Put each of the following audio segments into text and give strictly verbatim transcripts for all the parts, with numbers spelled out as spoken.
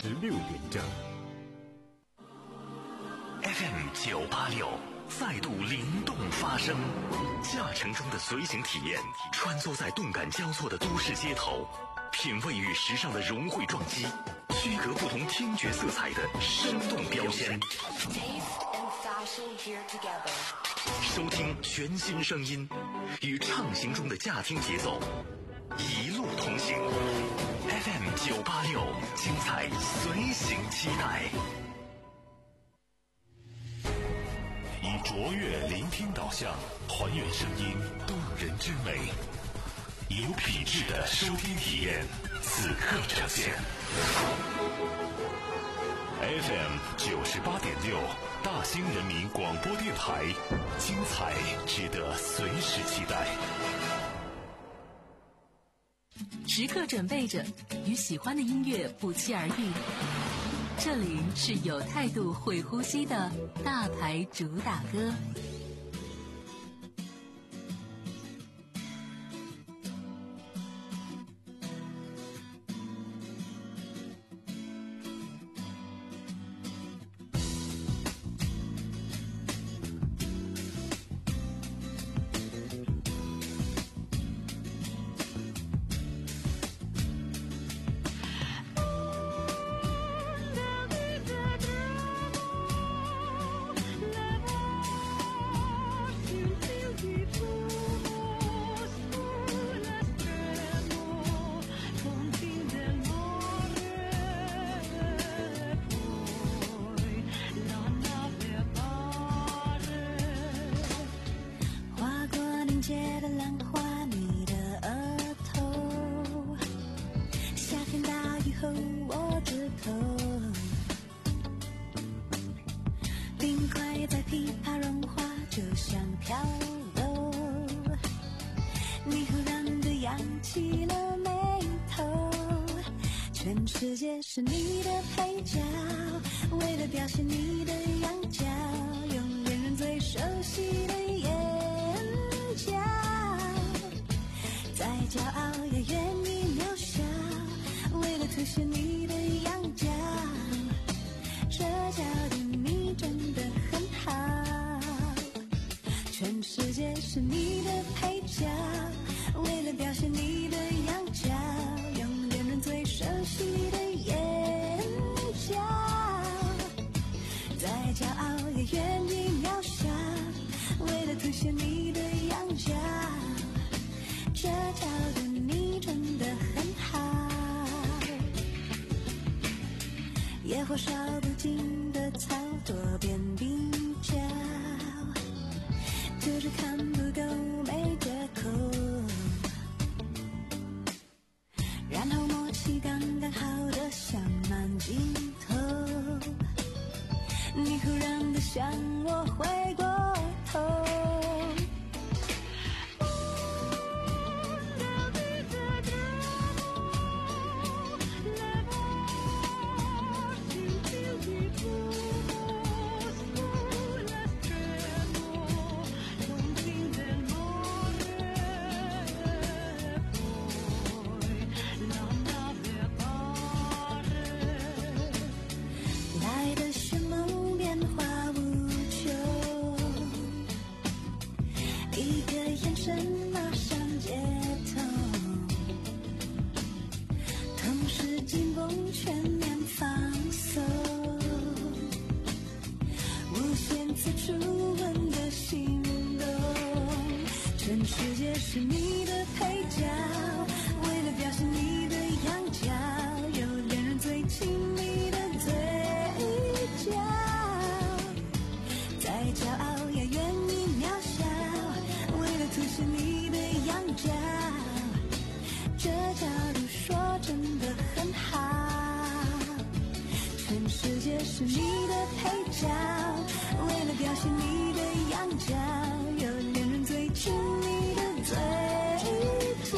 十六点整。 F M 九八六再度灵动发声，驾乘中的随行体验，穿梭在动感交错的都市街头，品味与时尚的融汇撞击，区隔不同听觉色彩的生动标签。收听全新声音，与畅行中的驾听节奏，一路同行。F M 九八六，精彩随行期待。以卓越聆听导向，还原声音动人之美，以有品质的收听体验，此刻呈现。F M 九十八点六，大兴人民广播电台，精彩值得随时期待。 时刻准备着，与喜欢的音乐不期而遇。这里是有态度、会呼吸的大牌主打歌。 是你的配角，为了表现你的样角，用恋人最熟悉的眼角，再骄傲也愿意渺小，为了凸显你的样角，这角度你真的很好，全世界是你的配角，为了表现你的样角，用恋人最熟悉的眼角，再骄傲也愿意渺小，为了凸显你的样角，这角度你真的很好，野火烧不尽的草多变比较，就是看不够没折扣，然后默契刚刚好的像慢镜头，你忽然的向我回过头，是你的配角，为了表现你的样角，有恋人最亲密的嘴角，再骄傲也愿意渺小，为了凸显你的样角，这角度说真的很好，全世界是你的配角，为了表现你的样角，有恋人最亲密的嘴角，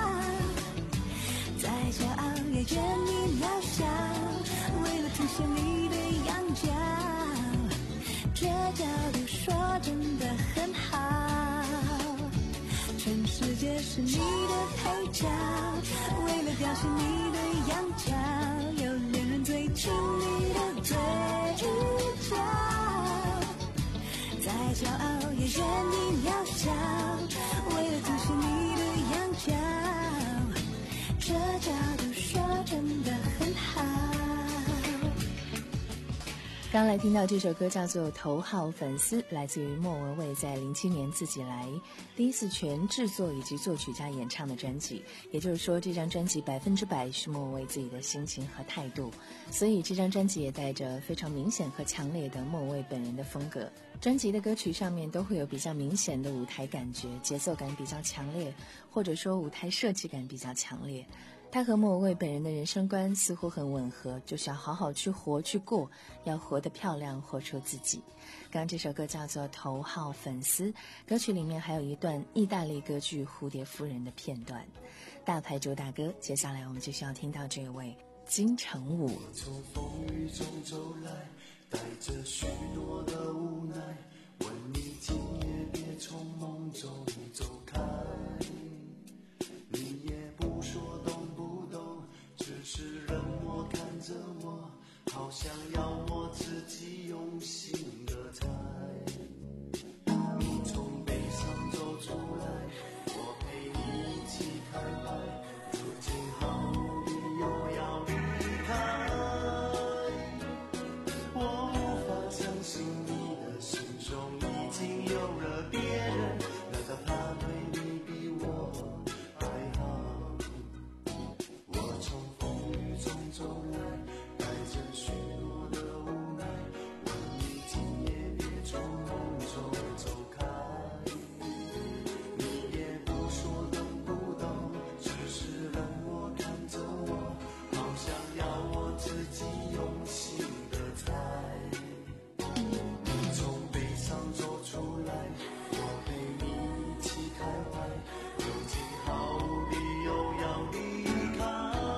再骄傲也愿意渺小，为了凸显你的样角，这角度说真的很好，全世界是你的配角，为了表现你的样角，有恋人最情里的对角，再骄傲也愿意渺小，为了凸显你的仰角，这角度说真的很好。 刚来听到这首歌叫做《头号粉丝》，来自于莫文蔚在零七年自己来第一次全制作以及作曲加演唱的专辑，也就是说这张专辑百分之百是莫文蔚自己的心情和态度，所以这张专辑也带着非常明显和强烈的莫文蔚本人的风格。专辑的歌曲上面都会有比较明显的舞台感觉，节奏感比较强烈，或者说舞台设计感比较强烈。他和莫文蔚本人的人生观似乎很吻合，就是要好好去活去过，要活得漂亮，活出自己。刚刚这首歌叫做《头号粉丝》，歌曲里面还有一段意大利歌剧《蝴蝶夫人》的片段。大牌主打歌，接下来我们就需要听到这位金城武。 我从风雨中走来，带着许多的无奈，问你今夜别从梦中走开，你也不说懂不懂，只是冷漠看着我，好像要我自己用心的猜。你从悲伤走出来，我陪你一起开怀，如今毫无理由要离开。我无法相信你的心中已经有了别人，难道他对你比我还好？我从风雨中走来，带着许多的无奈，问你今夜别从梦中走开，你也不说懂不懂，只是冷漠看着我，好像要我自己用心的猜。你从悲伤走出来，我陪你一起开怀，如今毫无理由要离开。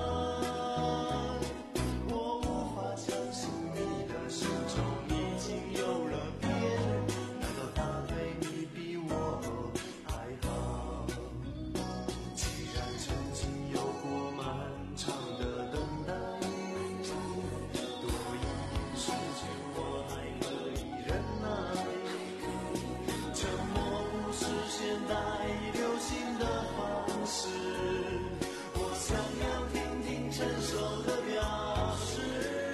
我无法相信你的心中已经有了别人，难道他对你比我还好？既然曾经有过漫长的等待，多一点时间我还可以忍耐。沉默不是现代流行的方式，我想要听听成熟的表示。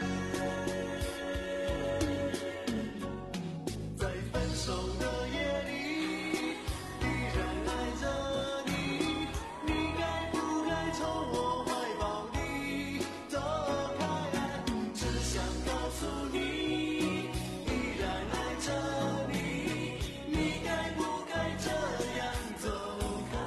在分手的夜里，依然爱着你，你该不该从我怀抱里走开？只想告诉你，依然爱着你，你该不该这样走开？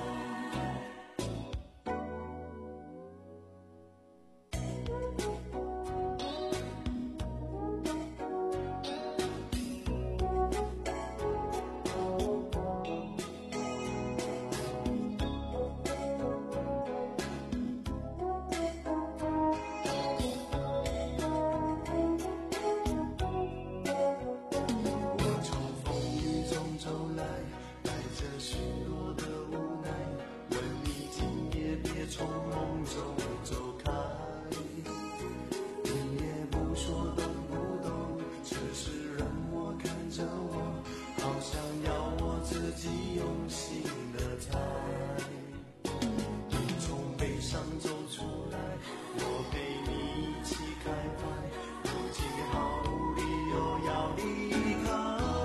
我从风雨中走来，带着许多的无奈，问你今夜别从梦中走开，你也不说懂不懂，只是冷漠看着我，好像要我自己用心的猜。你从悲伤走出来，我陪你一起开怀，如今毫无理由要离开。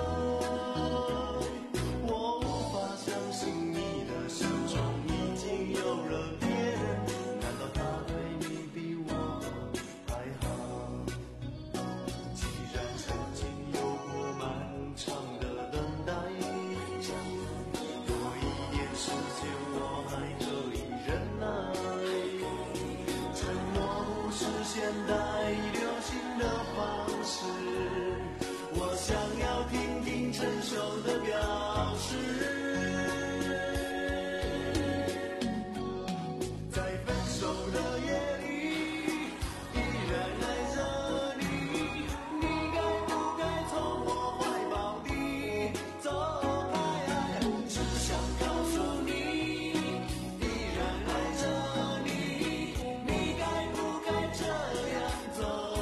我无法相信你的心中已经有了别人，难道他对你比我还好？既然曾经有过漫长的等待，多一点时间我还可以忍耐。沉默不是现代流行的方式，我想要听听成熟的表示。在分手的夜里，依然爱着你，你该不该从我怀抱里走开？只想告诉你，依然爱着你，你该不该这样走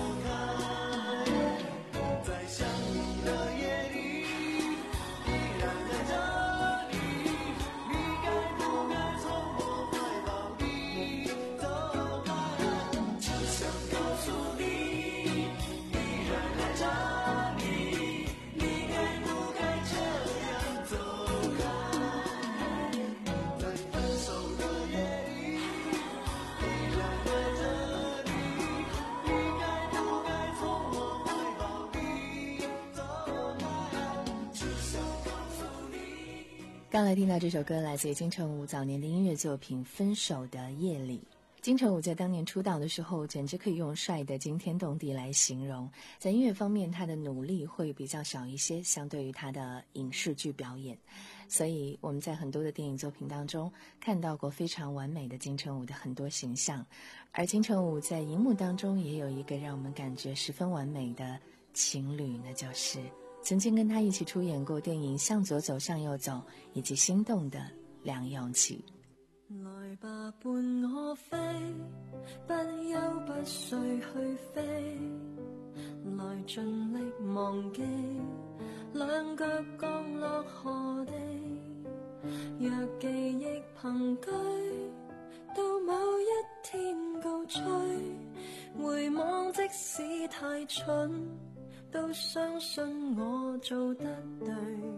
刚来听到这首歌来自于金城武早年的音乐作品《分手的夜里》。金城武在当年出道的时候简直可以用帅的惊天动地来形容，在音乐方面他的努力会比较少一些，相对于他的影视剧表演，所以我们在很多的电影作品当中看到过非常完美的金城武的很多形象，而金城武在荧幕当中也有一个让我们感觉十分完美的情侣，那就是曾经跟他一起出演过电影《向左走向右走》以及《心动》的梁咏琪。 來吧伴我飛，不休不需去飛，來盡力忘記兩腳降落何地，若記憶憑據到某一天高吹，回望即使太蠢都相信我做得對，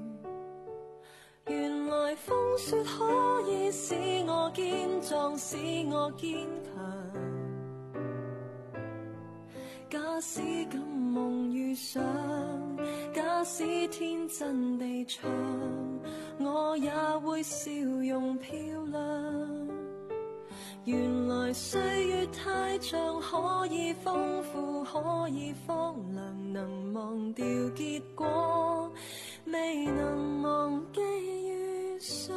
原來風雪可以使我堅壯，使我堅強，假使敢夢遇上，假使天真地唱，我也會笑容漂亮，原來歲月太長，可以豐富，可以荒涼，能忘掉結果，未能忘記遇上。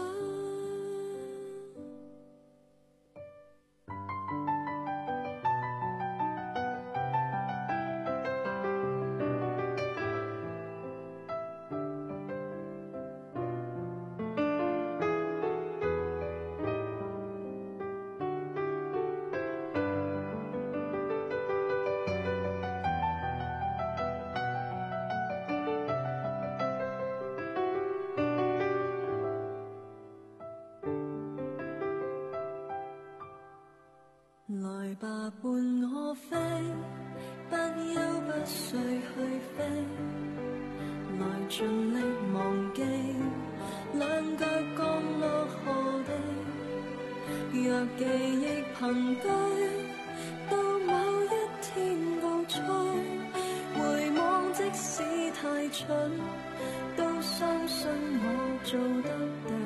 來吧伴我飛，不休不需去飛，來盡力忘記兩腳降落何地，若記憶憑據到某一天告吹，回望即使太蠢都相信我做得對，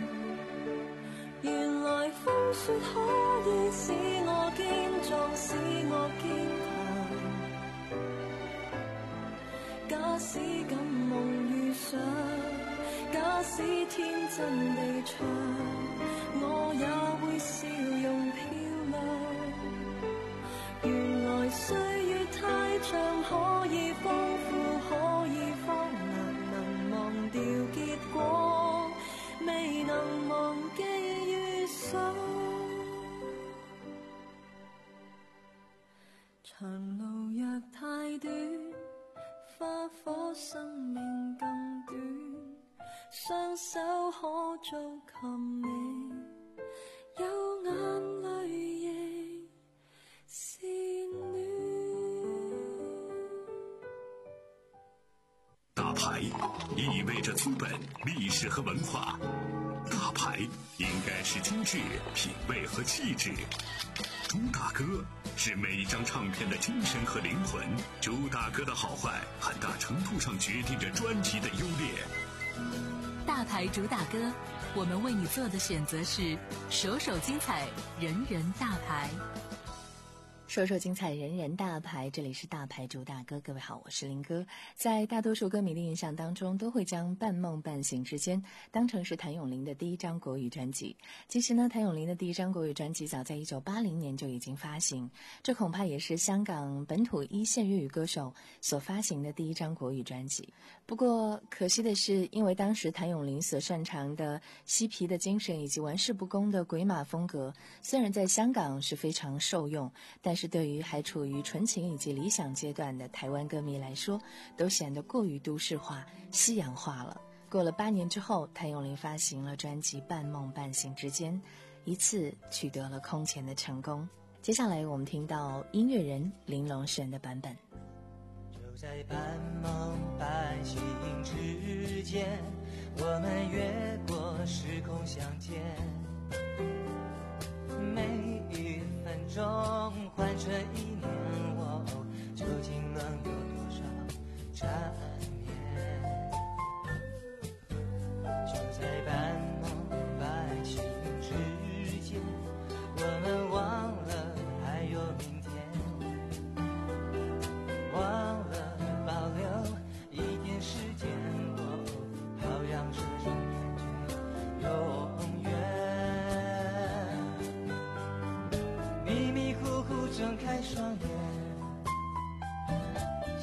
原來風雪可以使我堅壯，使我堅強，假使敢夢遇上，假使天真地唱，我也會笑容漂亮，原來歲月太長，可以豐富，可以荒涼，能忘掉結果，未能忘記遇上。長路若太短，花火生命更短，雙手可做琴你，有眼淚亦是暖。 大牌意味着资本、历史和文化，大牌应该是精致、品味和气质。朱大哥是每一张唱片的精神和灵魂，朱大哥的好坏很大程度上决定着专辑的优劣。 大牌主打歌，我们为你做的选择是首首精彩，人人大牌。 首首精彩，人人大牌，这里是大牌主打歌。各位好，我是林哥。在大多数歌迷的印象当中，都会将《半梦半醒之间》当成是谭咏麟的第一张国语专辑。其实呢，谭咏麟的第一张国语专辑早在一九八零年就已经发行，这恐怕也是香港本土一线粤语歌手所发行的第一张国语专辑。不过可惜的是，因为当时谭咏麟所擅长的嬉皮的精神以及玩世不恭的鬼马风格，虽然在香港是非常受用，但是是对于还处于纯情以及理想阶段的台湾歌迷来说，都显得过于都市化、西洋化了。过了八年之后，谭咏麟发行了专辑《半梦半醒之间》，一次取得了空前的成功。接下来我们听到音乐人林隆璇的版本。 就在半梦半醒之间，我们越过时空相见，每一分钟换成一年，我究竟能有多少缠绵？就在半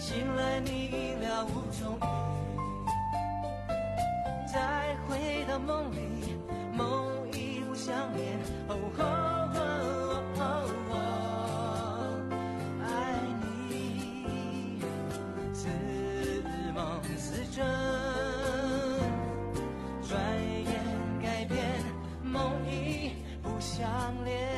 醒来你已了无踪影，再回到梦里，梦已不相连。哦哦哦哦哦，爱你似梦似真，转眼改变，梦已不相连。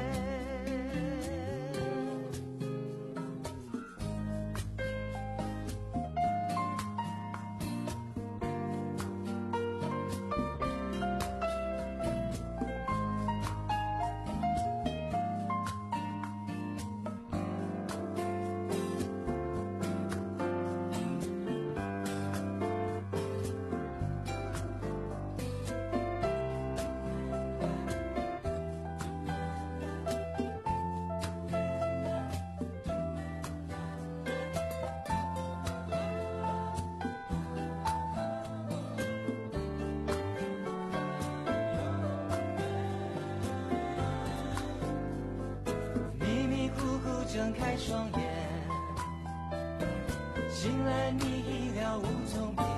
睁开双眼，醒来你已了无踪影，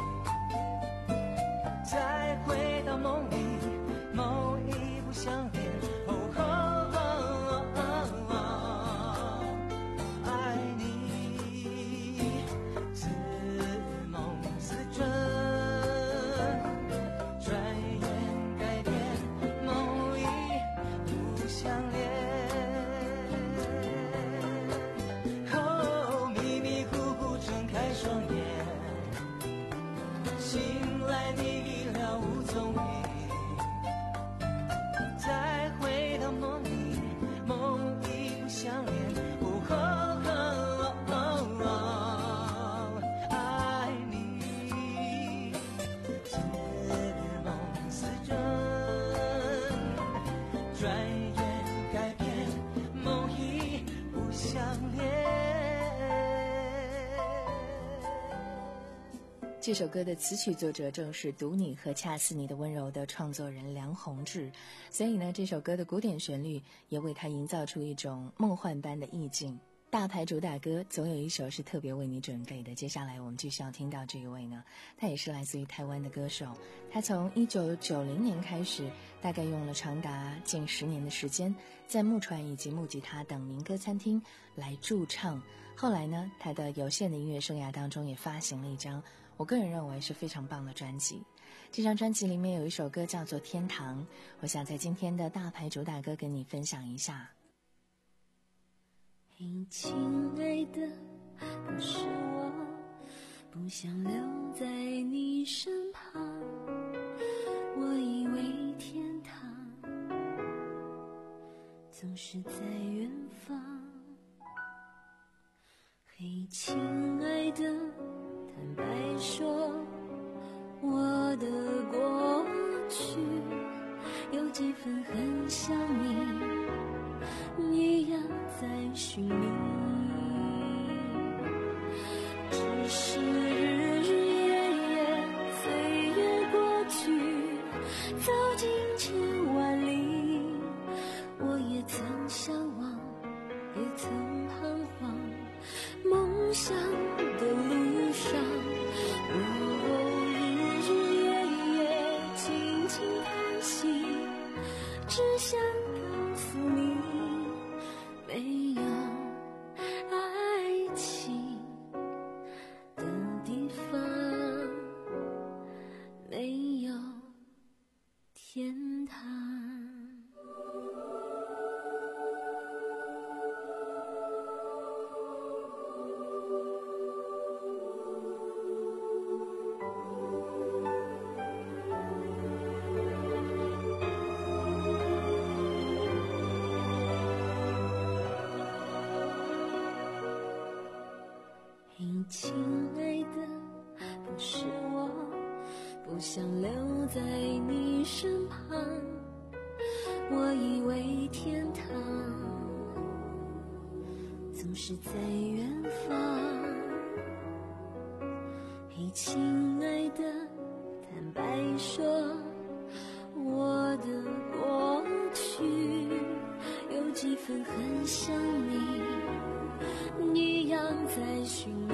再回到梦里，梦已不相连。哦哦哦哦哦，爱你似梦似真，转眼改变，梦已不相连。 这首歌的词曲作者正是《读你和恰似你的温柔》的创作人梁鸿志，所以呢，这首歌的古典旋律也为他营造出一种梦幻般的意境。大牌主打歌总有一首是特别为你准备的，接下来我们继续要听到这一位呢，他也是来自于台湾的歌手，他从一九九零年开始，大概用了长达近十年的时间，在木船以及木吉他等民歌餐厅来驻唱。后来呢，他的有限的音乐生涯当中也发行了一张我个人认为是非常棒的专辑。这张专辑里面有一首歌叫做《天堂》，我想在今天的大牌主打歌跟你分享一下。 嘿，亲爱的，不是我，不想留在你身旁，我以为天堂总是在远方。嘿，亲爱的，坦白说，我的过去有几分很像你一样在寻觅，只是日日夜夜岁月过去，走进千万里，我也曾向往，也曾彷徨，梦想的路上，哦，日日夜夜静静叹息，只想告诉你，没有爱情的地方，没有天堂。亲爱的，不是我，不想留在你身旁，我以为天堂总是在远方。嘿，亲爱的，坦白说，我的过去有几分很像你一样在寻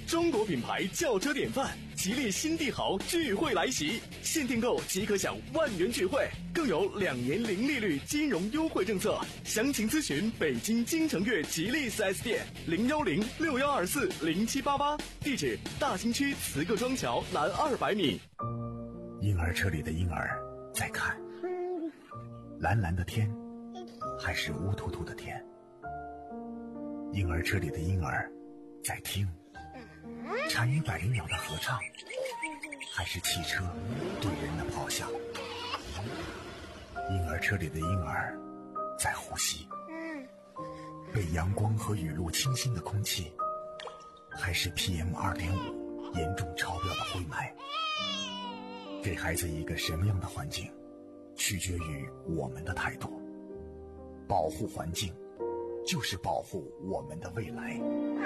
中国品牌轿车典范，吉利新帝豪聚会来袭，现订购即可享万元聚会，更有两年零利率金融优惠政策。详情咨询北京京城悦吉利 四 S 店零幺零六幺二四零七八八，地址大兴区慈各庄桥南二百米。 婴儿车里的婴儿在看，蓝蓝的天，还是乌突突的天？婴儿车里的婴儿在听，蝉语百灵鸟的合唱，还是汽车对人的咆哮？婴儿车里的婴儿在呼吸，被阳光和雨露清新的空气，还是 P M 二点五 严重超标的灰霾？给孩子一个什么样的环境，取决于我们的态度。保护环境，就是保护我们的未来。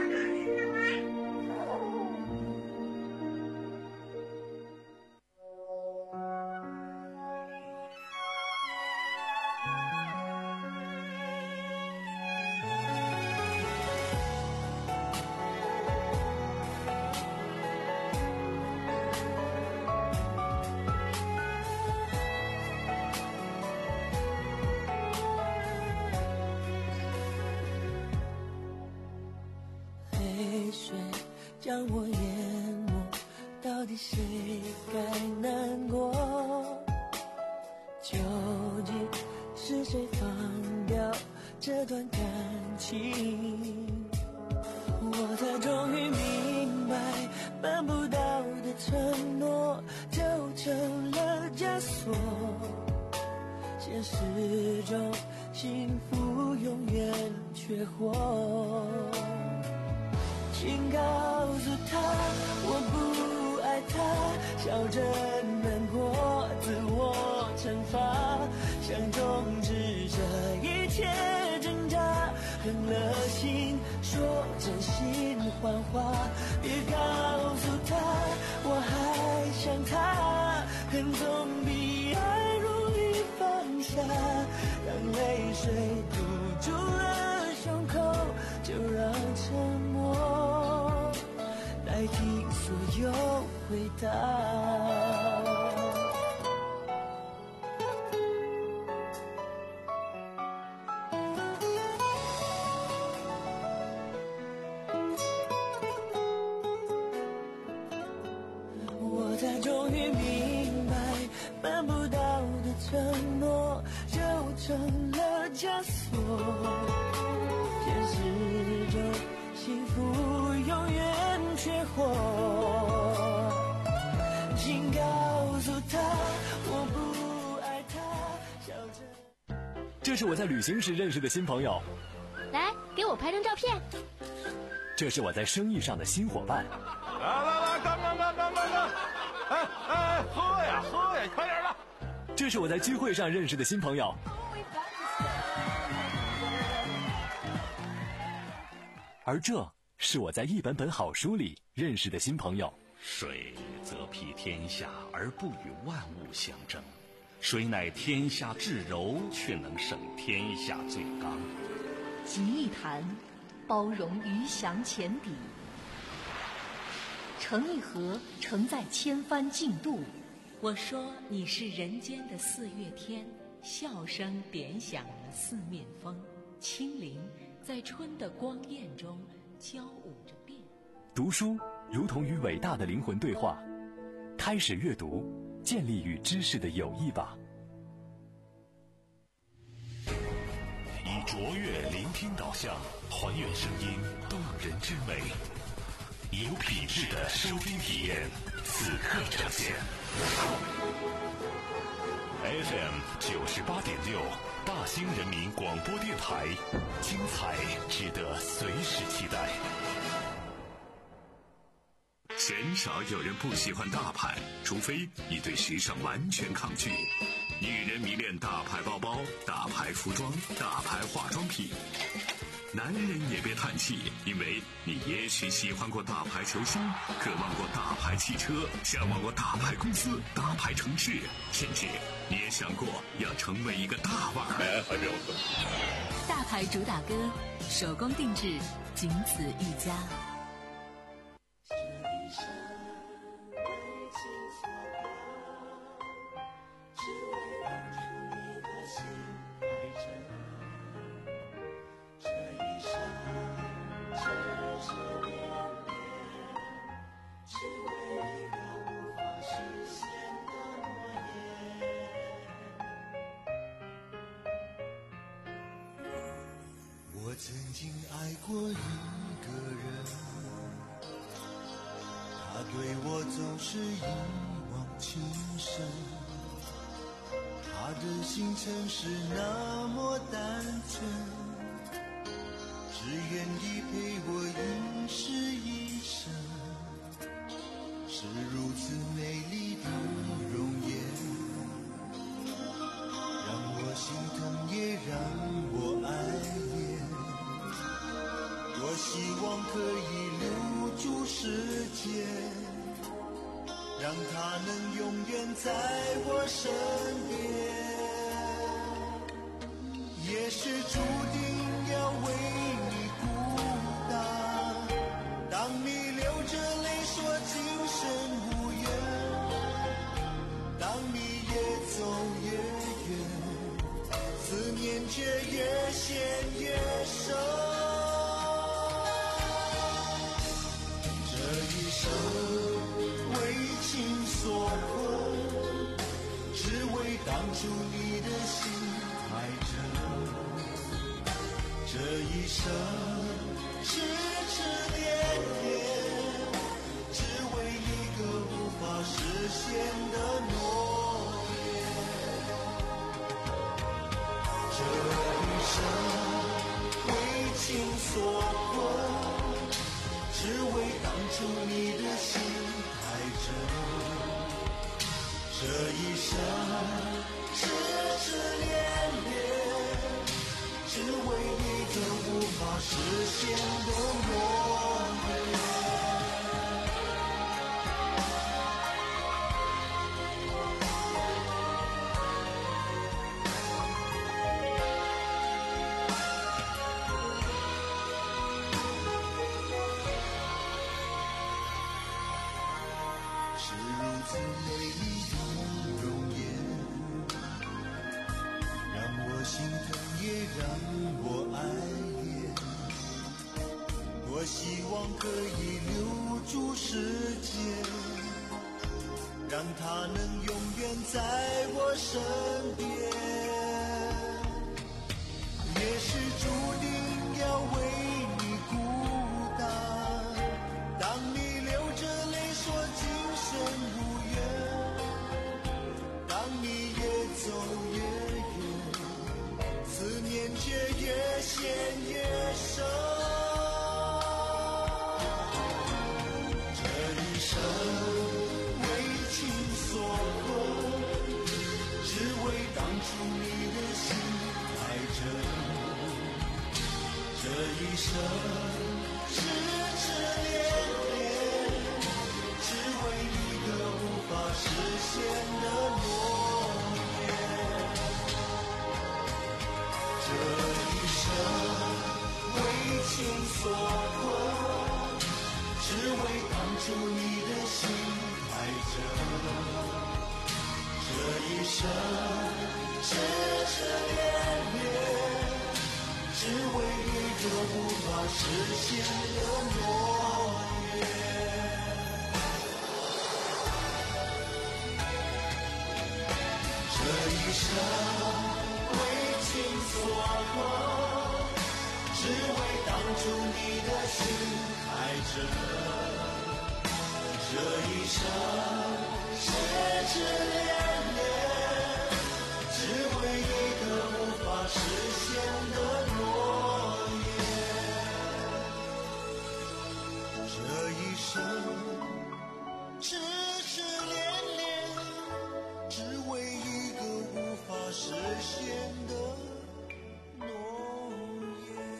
将我淹没，到底谁该难过？究竟是谁放掉这段感情？我才终于明白，办不到的承诺就成了枷锁。现实中幸福永远缺货。请告诉他我不爱他，笑着难过，自我惩罚，想终止这一切挣扎，狠了心说真心谎话，别告诉他我还想他，恨总比爱容易放下，当泪水堵住了胸口，就让沉默代替所有回答。我才终于明白，办不到的承诺就成了枷锁。现实中幸福永远缺货，请告诉他我不爱他，笑着。 这是我在旅行时认识的新朋友， 来给我拍张照片。 这是我在生意上的新伙伴。 来来来，干干干干干干！哎哎，喝呀喝呀，快点的！ 这是我在聚会上认识的新朋友。而这是我在一本本好书里认识的新朋友。 水则披天下而不与万物相争，水乃天下至柔，却能胜天下最刚。 集一谈，包容鱼翔浅底；成一河，承载千帆竞渡。我说你是人间的四月天，笑声点响了四面风，清灵在春的光艳中交舞着变。 读书如同与伟大的灵魂对话，开始阅读，建立与知识的友谊吧。 以卓越聆听导向，还原声音动人之美，有品质的收听体验，此刻呈现。F M 九十八点六，大兴人民广播电台，精彩值得随时期待。鲜少有人不喜欢大牌，除非你对时尚完全抗拒。女人迷恋大牌包包、大牌服装、大牌化妆品。男人也别叹气，因为你也许喜欢过大牌球星，渴望过大牌汽车，向往过大牌公司、大牌城市，甚至你也想过要成为一个大腕儿。还没有大牌主打歌，手工定制，仅此一家。 曾经爱过一个人，他对我总是一往情深，他的心曾是那么单纯，只愿意陪我一世一生，是如此美丽的容颜，让我心疼也让我爱恋。多希望可以留住时间，让它能永远在我身边。也许注定要为你孤单，当你流着泪说今生无缘，当你越走越远，思念却越陷越深。这一生为情所困，只为当初你的心太真。这一生痴痴恋恋，只为一个无法实现的诺言。这一生为情所困，只为当初你的心太真。这一生痴痴恋恋，只为一个无法实现的诺言。是如此美丽的容颜，让我心疼也让我爱恋。多希望可以留住时间，让它能永远在我身边。也许注定要为你孤单，当你流着泪说今生无缘，当你越走越远，思念却越陷越深。这一生为情所困，只为当初你的心太真。这一生痴痴恋恋，只为一个无法实现的诺言。这一生为情所困，只为当初你的心太真。这一生痴痴恋恋，只为一个无法实现的诺言。这一生为情所困，只为当初你的心太真。这一生痴痴恋恋，只为一个无法实现的诺言。这一生痴痴恋恋，只为一个无法实现的诺言。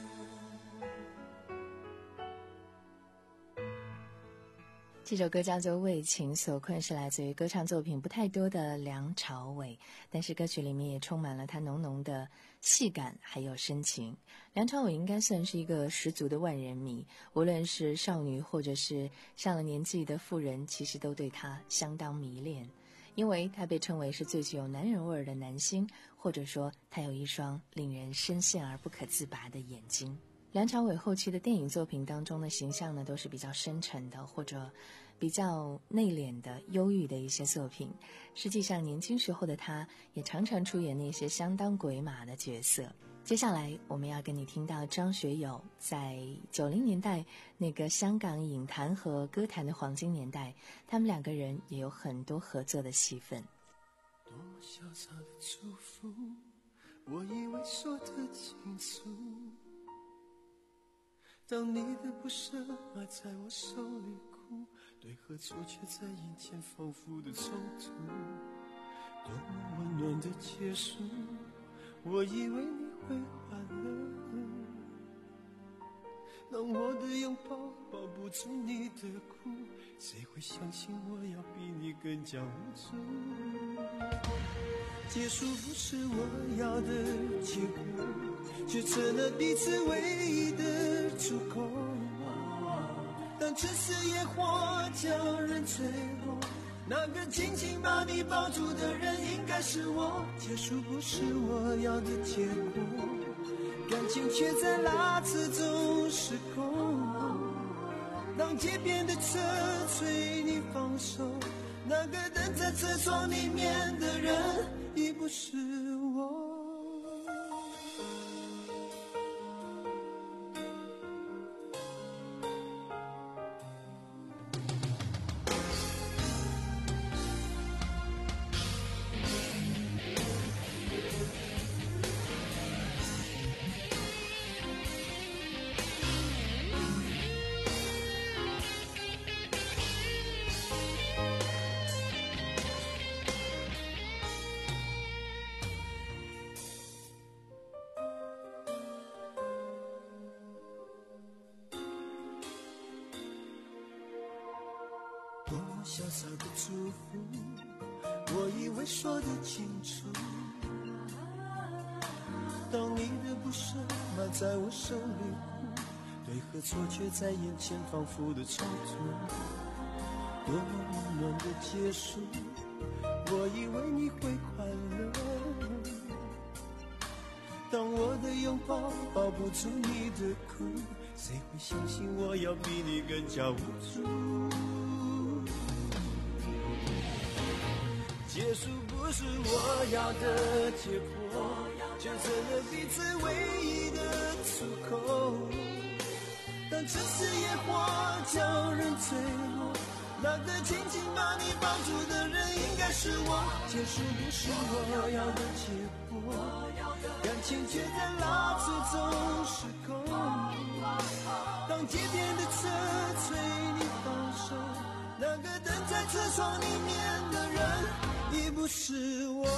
这首歌叫做《为情所困》，是来自于歌唱作品不太多的梁朝伟，但是歌曲里面也充满了他浓浓的戏感还有深情。梁朝伟应该算是一个十足的万人迷，无论是少女或者是上了年纪的妇人，其实都对他相当迷恋，因为他被称为是最具有男人味儿的男星，或者说他有一双令人深陷而不可自拔的眼睛。梁朝伟后期的电影作品当中的形象呢，都是比较深沉的，或者比较内敛的忧郁的一些作品。实际上年轻时候的他也常常出演那些相当鬼马的角色。接下来我们要跟你听到张学友在九零年代那个香港影坛和歌坛的黄金年代，他们两个人也有很多合作的戏份。 多么潇洒的祝福，我以为说得清楚，当你的不舍埋在我手里哭，对和错却在眼前反复的冲突，多么温暖的结束，我以为你会快乐，当我的拥抱抱不住你的哭，谁会相信我要比你更加无助？结束不是我要的结果，却成了彼此唯一的出口。当城市野火叫人坠落，那个紧紧把你抱住的人应该是我。结束不是我要的结果，感情却在拉扯中失控。当街边的车催你放手，那个等在车窗里面的人已不是我。多么潇洒的祝福，我以为说得清楚，当你的不舍埋在我手里哭，对和错却在眼前反复的冲突，多么温暖的结束，我以为你会快乐，当我的拥抱抱不住你的哭，谁会相信我要比你更加无助？结束不是我要的结果，却成了彼此唯一的出口。当城市野火叫人坠落，那个紧紧把你抱住的人应该是我。结束不是我要的结果，感情却在拉扯中失控。当街边的车催你放手，那个等在车窗里面的人已不是我。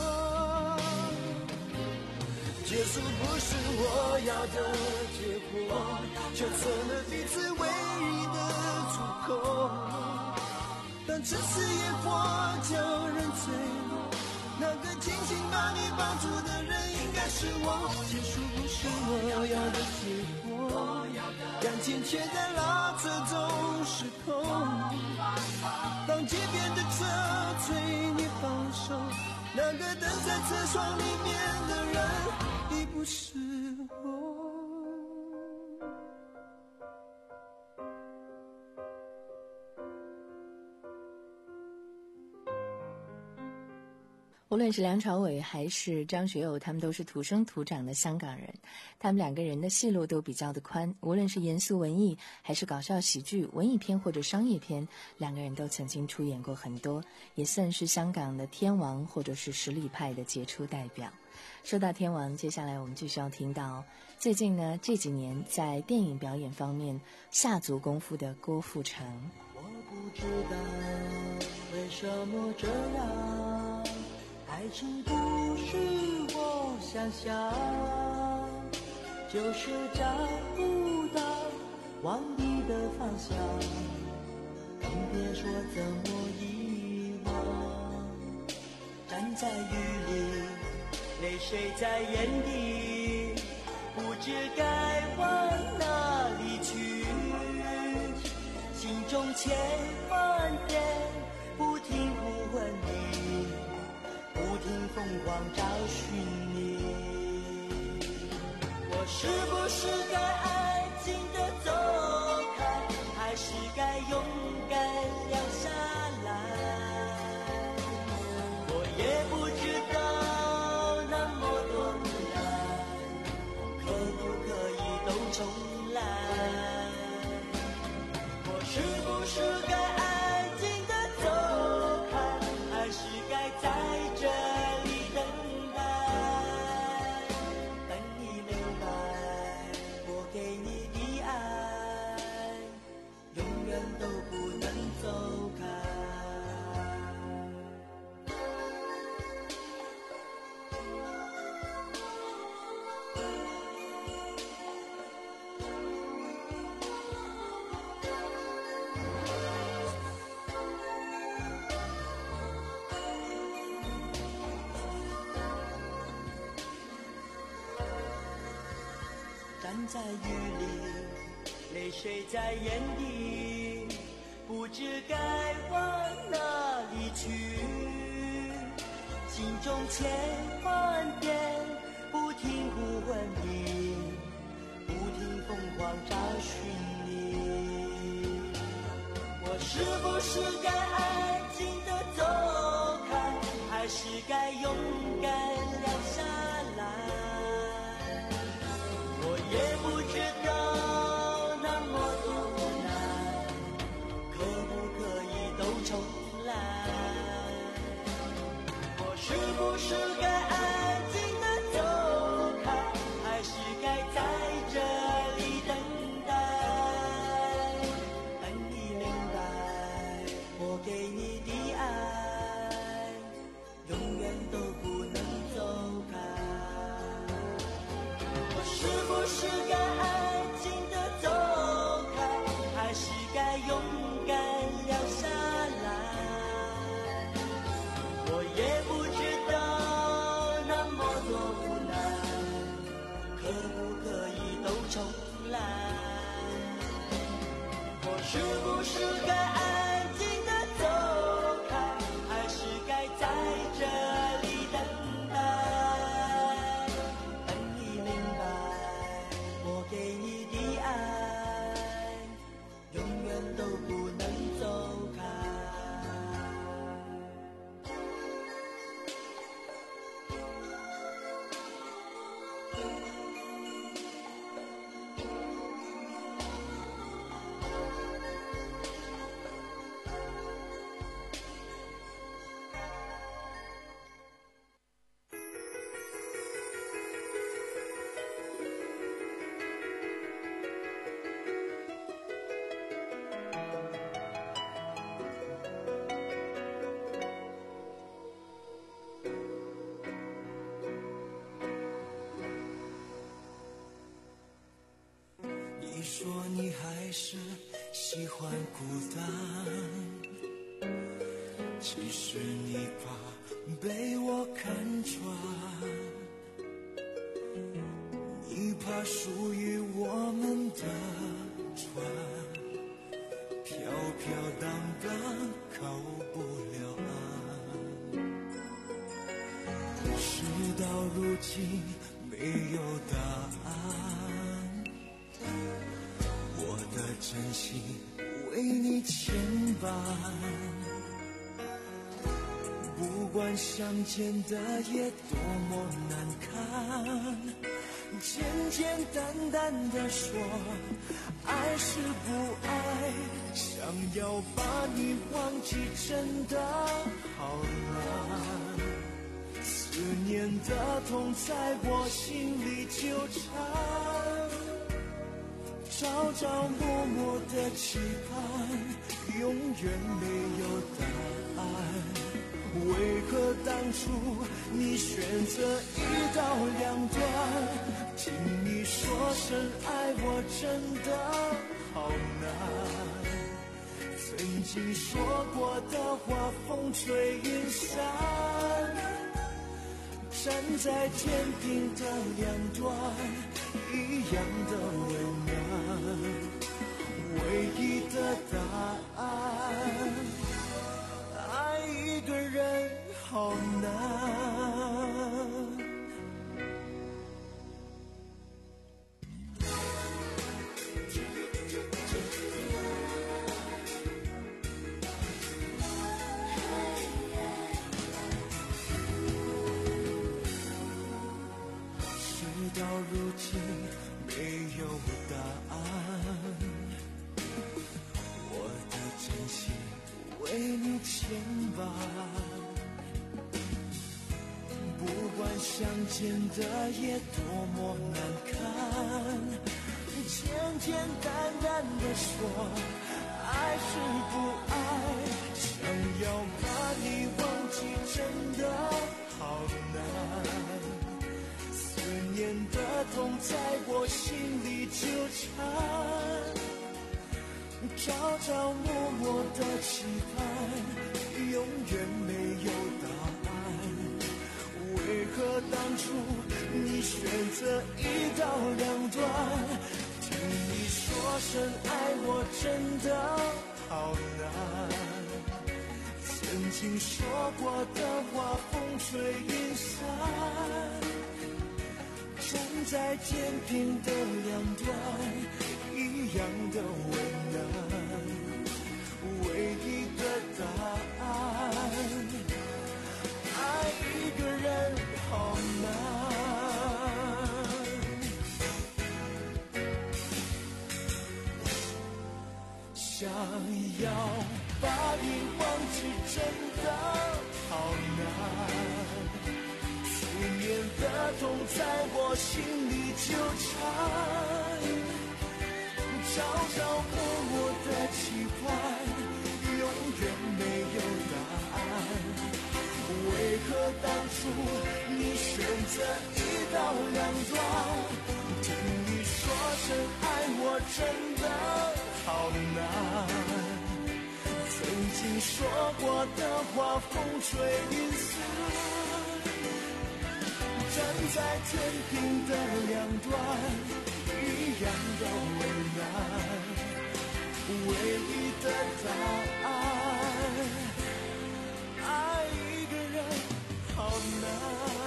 结束不是我要的结果，却成了彼此唯一的出口。当城市野火叫人坠落，那个紧紧把你抱住的人应该是我。结束不是我要的结果，感情却在拉扯中失控。当街边的车催你放手，那个等在车窗里面的人已不是我。 无论是梁朝伟还是张学友，他们都是土生土长的香港人，他们两个人的戏路都比较的宽，无论是严肃文艺还是搞笑喜剧、文艺片或者商业片，两个人都曾经出演过很多，也算是香港的天王或者是实力派的杰出代表。说到天王，接下来我们就需要听到最近呢这几年在电影表演方面下足功夫的郭富城。 我不知道为什么这样，爱情不是我想象，就是找不到往你的方向，更别说怎么遗忘。站在雨里，泪水在眼底，不知该往哪里去，心中千万遍不停呼唤你，不停疯狂找寻你。我是不是该安静地走开，还是该勇敢亮相？ 在雨里，泪水在眼底，不知该往哪里去。心中千万遍不停呼唤你，不停疯狂找寻你。我是不是该安静地走开，还是该勇敢留下来？我也不知道那么多无奈，可不可以都重来？我是不是该安静地走开，还是该在这里等待？等你明白，我给你的爱永远都不能走开。我是不是该安静地走开，还是该勇敢留下来？我也不知道那么多无奈，可不可以都重来？我是不是该安静地走开，还是该在这里等待？等你明白，我给你的爱永远都不能走开。你说你还是喜欢孤单，其实你怕被我看穿，你怕属于我们的船飘飘荡荡靠不了岸。事到如今没有答案，我的真心为你牵绊，不管相见的夜多么难看，简简单单的说爱是不爱，想要把你忘记真的好难，思念的痛在我心里纠缠，朝朝暮暮的期盼，永远没有答案。为何当初你选择一刀两断？听你说声爱我真的好难，曾经说过的话风吹云散，站在天平的两端，一样的为难，唯一的答案，爱一个人好难。事到如今没有答案，我的真心为你牵绊，不管相见的夜多么难看，简简单单的说爱是不爱，想要把你忘记真的好难，思念的痛在我心里纠缠，朝朝暮暮的期盼，永远没有答案。为何当初你选择一刀两断？ 声爱我真的好难，曾经说过的话风吹云散，站在天平的两端，一样的为难，唯一的答案，爱一个人好难。想要把你忘记真的好难，思念的痛在我心里纠缠，朝朝暮暮的期盼，永远没有答案。为何当初你选择一刀两断？听你说声爱我真的好难，曾经说过的话风吹云散，站在天平的两端，一样的为难，唯一的答案，爱一个人好难。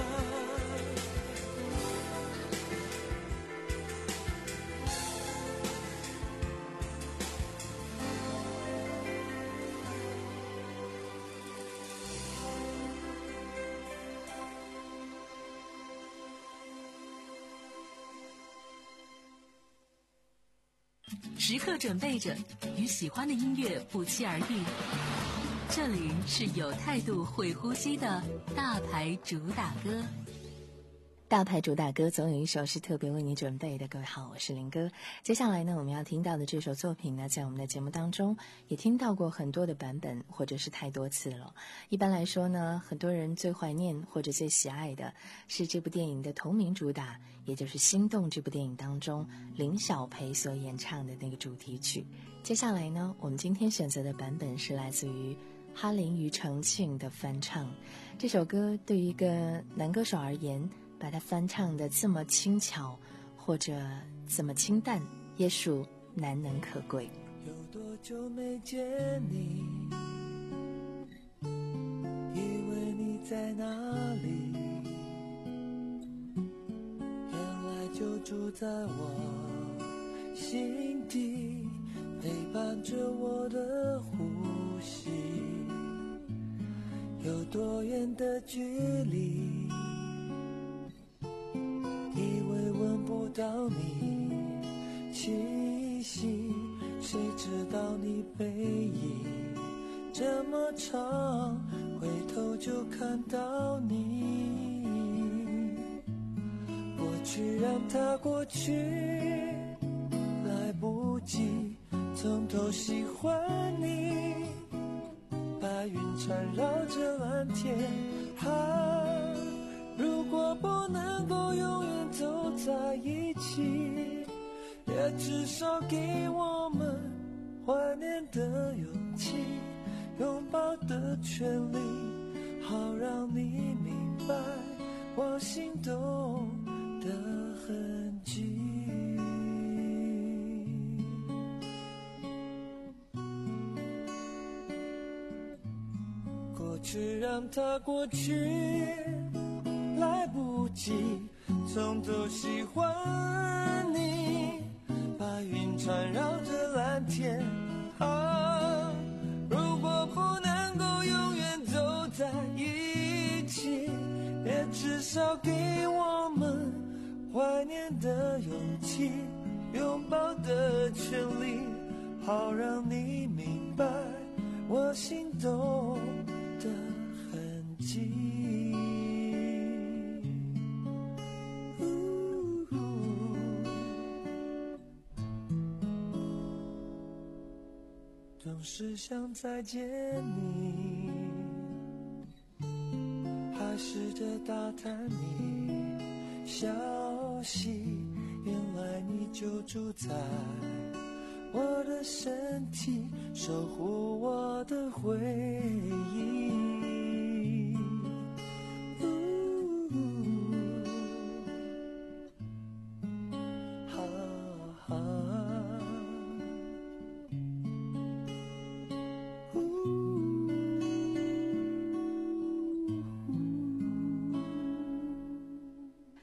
时刻准备着与喜欢的音乐不期而遇。这里是有态度会呼吸的大牌主打歌。 大牌主打歌总有一首是特别为你准备的。各位好，我是林哥。接下来呢，我们要听到的这首作品呢，在我们的节目当中也听到过很多的版本，或者是太多次了。一般来说呢，很多人最怀念或者最喜爱的是这部电影的同名主打，也就是《心动》这部电影当中林小培所演唱的那个主题曲。接下来呢，我们今天选择的版本是来自于哈林庾澄庆的翻唱。这首歌对于一个男歌手而言，把它翻唱的这么轻巧或者这么清淡，也属难能可贵。 有多久没见你，以为你在哪里，原来就住在我心底，陪伴着我的呼吸。有多远的距离，以为闻不到你气息，谁知道你背影这么长，回头就看到你。过去让它过去，来不及从头喜欢你。白云缠绕着蓝天，啊，如果不能够永远走在一起，也至少给我们怀念的勇气，拥抱的权利，好让你明白我心动的痕迹。过去让它过去，来不及从头喜欢你。白云缠绕着蓝天，啊，如果不能够永远走在一起，也至少给我们怀念的勇气，拥抱的权利，好让你明白我心动的痕迹。总是想再见你，还试着打探你消息，原来你就住在我的身体，守护我的回忆。哈哈，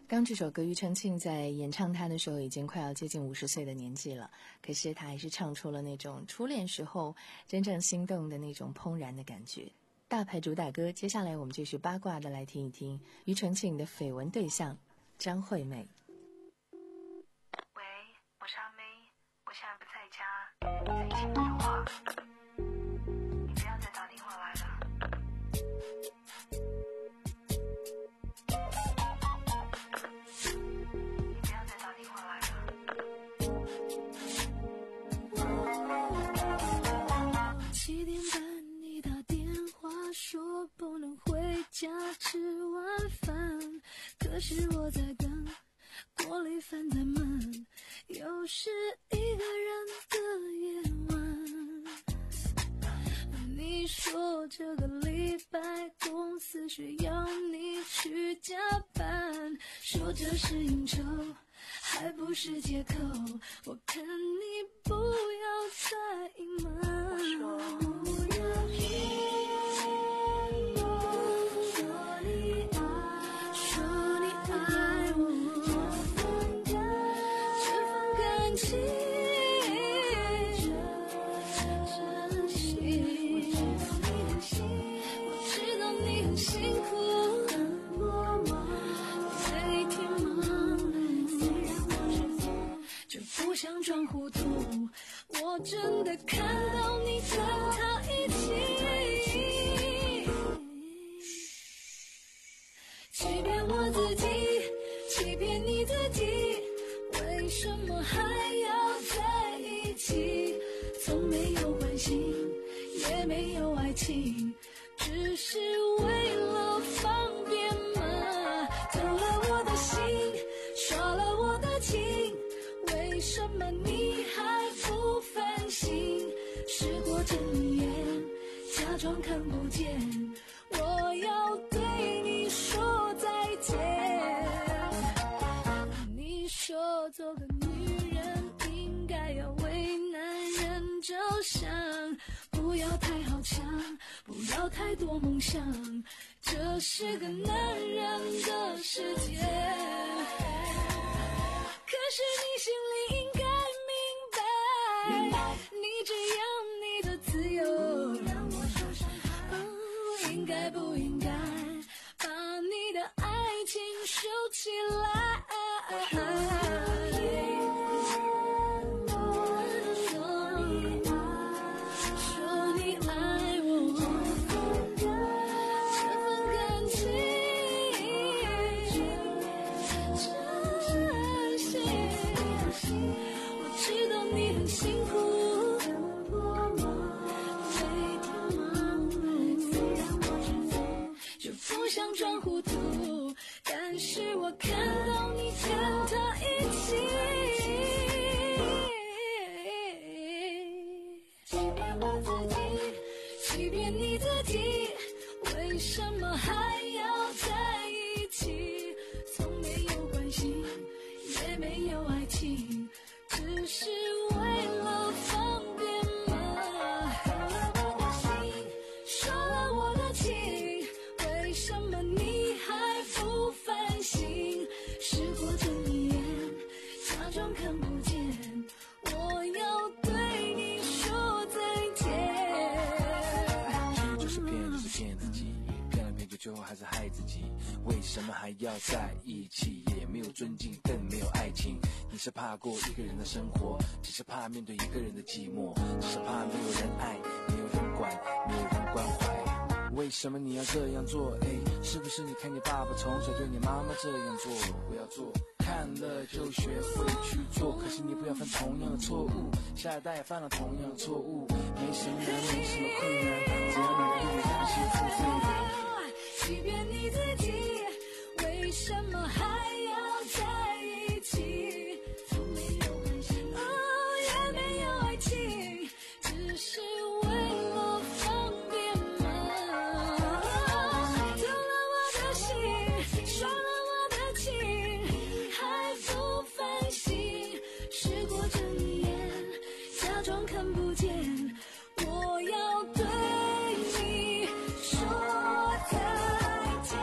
刚这首歌，庾澄庆在演唱它的时候已经快要接近五十岁的年纪了，可是他还是唱出了那种初恋时候真正心动的那种怦然的感觉。大牌主打歌，接下来我们继续八卦的来听一听庾澄庆的绯闻对象张惠妹。 喂，我是阿妹，我现在不在家，在一起不说话，你不要再打电话来了。 七点半你打电话说不能回家吃晚饭，可是我在等锅里饭在焖，又是一个人的夜晚。你说这个礼拜公司需要你去加班，说这是应酬还不是借口，我看你不要再隐瞒。我说不要说你爱，说你爱我，这份感情珍惜。我知道你很辛苦，每天忙碌，就不想装糊涂，我真的看到你跟他一起，欺骗我自己，欺骗你自己，为什么还要在一起？从没有关心，也没有爱情，只是为了方便嘛，偷了我的心，耍了我的情，为什么你还不反省？时过境迁，假装看不见，我要对你说再见。你说做个女人应该要为男人着想，不要太好强，不要太多梦想，这是个男人的世界。可是你心里应该明白，你只要你的自由，让我受伤害。我应该不应该把你的爱情收起来？说你爱我，这份感情珍惜。我知道你很辛苦，每天忙碌，就不想装糊涂，但是我看到你跟他一起，欺骗我自己，欺骗你自己，为什么还要在一起？从没有关系，也没有爱情，只是为了方便嘛，偷了我的心，耍了我的情，为什么你还不反省？时过境迁，假装看不见，我要对你说再见。 就是骗，就是骗自己，骗了骗就最后还是害自己。为什么还要在一起？也没有尊敬，更没有爱情。你是怕过一个人的生活，只是怕面对一个人的寂寞，只是怕没有人爱，没有人管，没有人关怀。为什么你要这样做？哎，是不是你看你爸爸从小对你妈妈这样做？不要做，看了就学会去做。可是你不要犯同样的错误，下一代也犯了同样的错误。没什么难，没什么困难，只要你愿意让幸福最难。 欺骗你自己，为什么还要在一起？从没有关系，哦，也没有爱情，只是为了方便嘛。偷了我的心，耍了我的情，还不反省。时过境迁，假装看不见，我要对你说再见。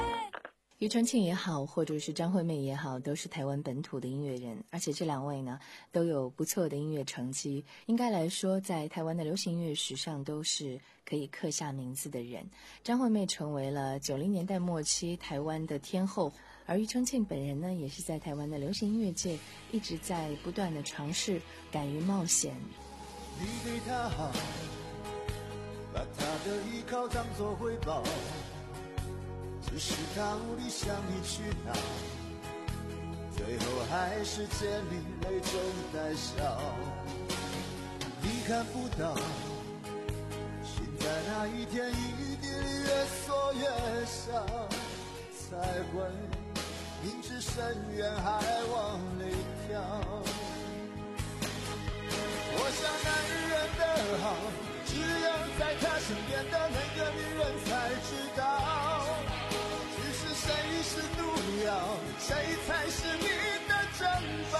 庾澄庆也好，或者是张惠妹也好，都是台湾本土的音乐人，而且这两位呢都有不错的音乐成绩，应该来说在台湾的流行音乐史上都是可以刻下名字的人。张惠妹成为了九零年代末期台湾的天后，而庾澄庆本人呢也是在台湾的流行音乐界一直在不断的尝试，敢于冒险。 你对他好，把他的依靠当作回报，只是他无力向你去闹，最后还是见你泪中带笑。你看不到，心在那一天一滴里越缩越小，才会明知深渊还往里跳。我想男人的好，只有在他身边的那个女人才知道，只是谁是毒药，谁才是你的珍宝。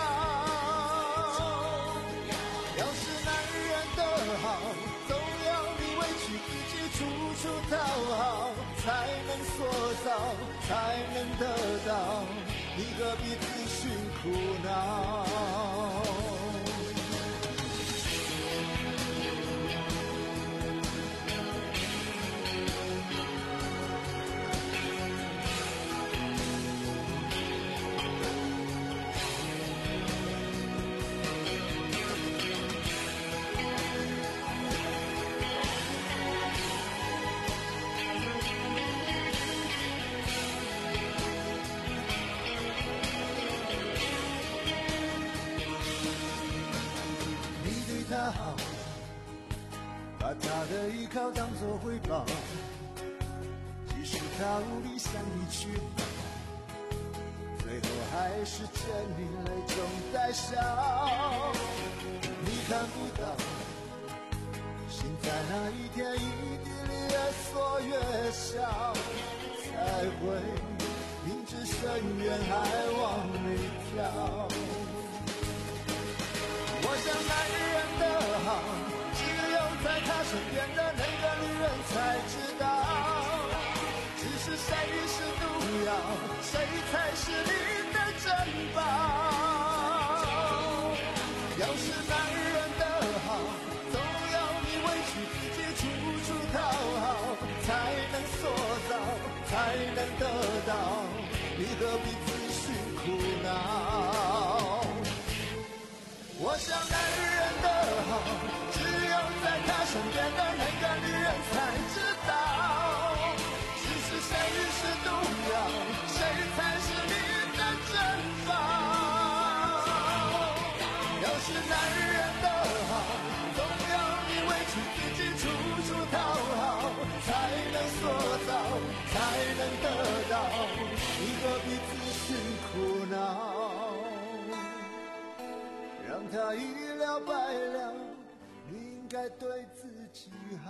要是男人的好，总要你委屈自己处处讨好，才能塑造，才能得到，你何必自寻苦恼。他好，把他的依靠当作回报，即使他无力向你去闹，最后还是见你泪中带笑。你看不到，心在那一天一滴里越缩越小，才会明知深渊还往里跳。我想男人的好，只有在他身边的那个女人才知道，只是谁是毒药，谁才是你的珍宝。要是男人的好，总要你委屈自己处处讨好，才能塑造，才能得到，你何必自寻苦恼。我想男人的好，只有在他身边的那个女人才知道，只是谁是毒药，谁才是你的珍宝。要是男人的好，总要你委屈自己处处讨好，才能塑造，才能得到，你何必自寻苦恼。让他一了百了，你应该对自己好。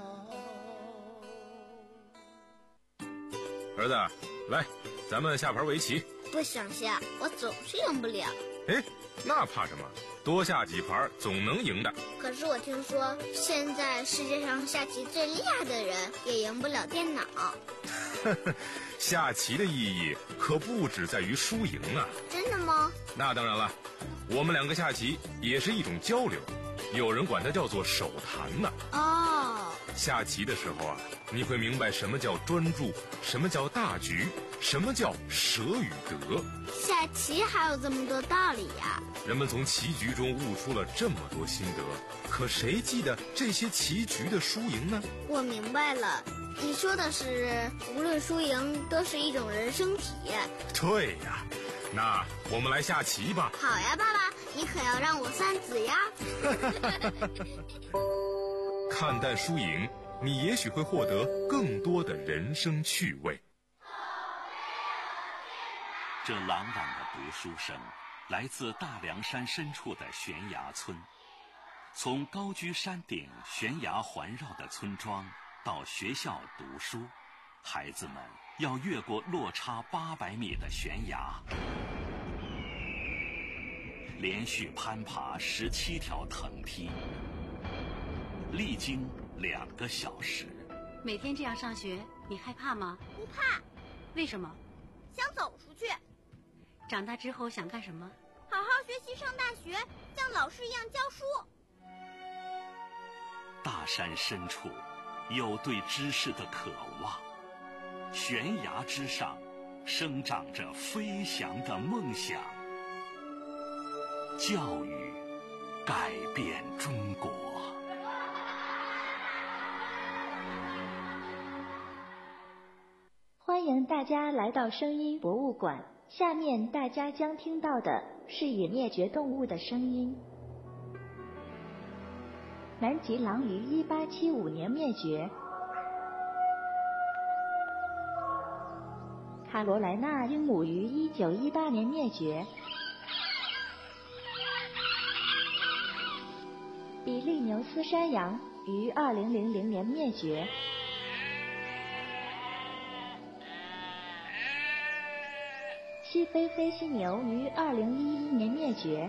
儿子，来，咱们下盘围棋。 不想下，我总是赢不了。 哎，那怕什么？多下几盘总能赢的。 可是我听说，现在世界上下棋最厉害的人也赢不了电脑。 下棋的意义可不只在于输赢啊。 真的吗？ 那当然了，我们两个下棋也是一种交流，有人管它叫做手谈呢。 哦， 下棋的时候啊，你会明白什么叫专注，什么叫大局，什么叫舍与得。 下棋还有这么多道理呀！ 人们从棋局中悟出了这么多心得，可谁记得这些棋局的输赢呢？ 我明白了，你说的是无论输赢都是一种人生体验。 对呀，那我们来下棋吧。 好呀，爸爸，你可要让我三子呀。 看淡输赢，你也许会获得更多的人生趣味。 这朗朗的读书声来自大凉山深处的悬崖村。从高居山顶悬崖环绕的村庄到学校读书，孩子们要越过落差八百米的悬崖，连续攀爬十七条藤梯，历经两个小时。 每天这样上学，你害怕吗？ 不怕。 为什么？ 想走出去。 长大之后想干什么？ 好好学习，上大学，像老师一样教书。 大山深处有对知识的渴望，悬崖之上生长着飞翔的梦想。教育改变中国。 欢迎大家来到声音博物馆，下面大家将听到的是已灭绝动物的声音。南极狼于一八七五年灭绝，卡罗莱纳鹦鹉于一九一八年灭绝，比利牛斯山羊于二零零零年灭绝，西非黑犀牛于二零一一年灭绝。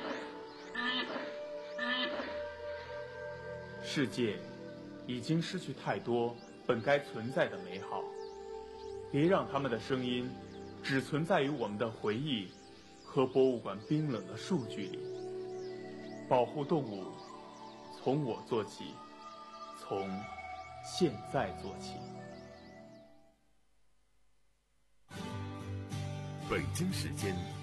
世界已经失去太多本该存在的美好，别让他们的声音只存在于我们的回忆和博物馆冰冷的数据里。保护动物，从我做起，从现在做起。 北京时间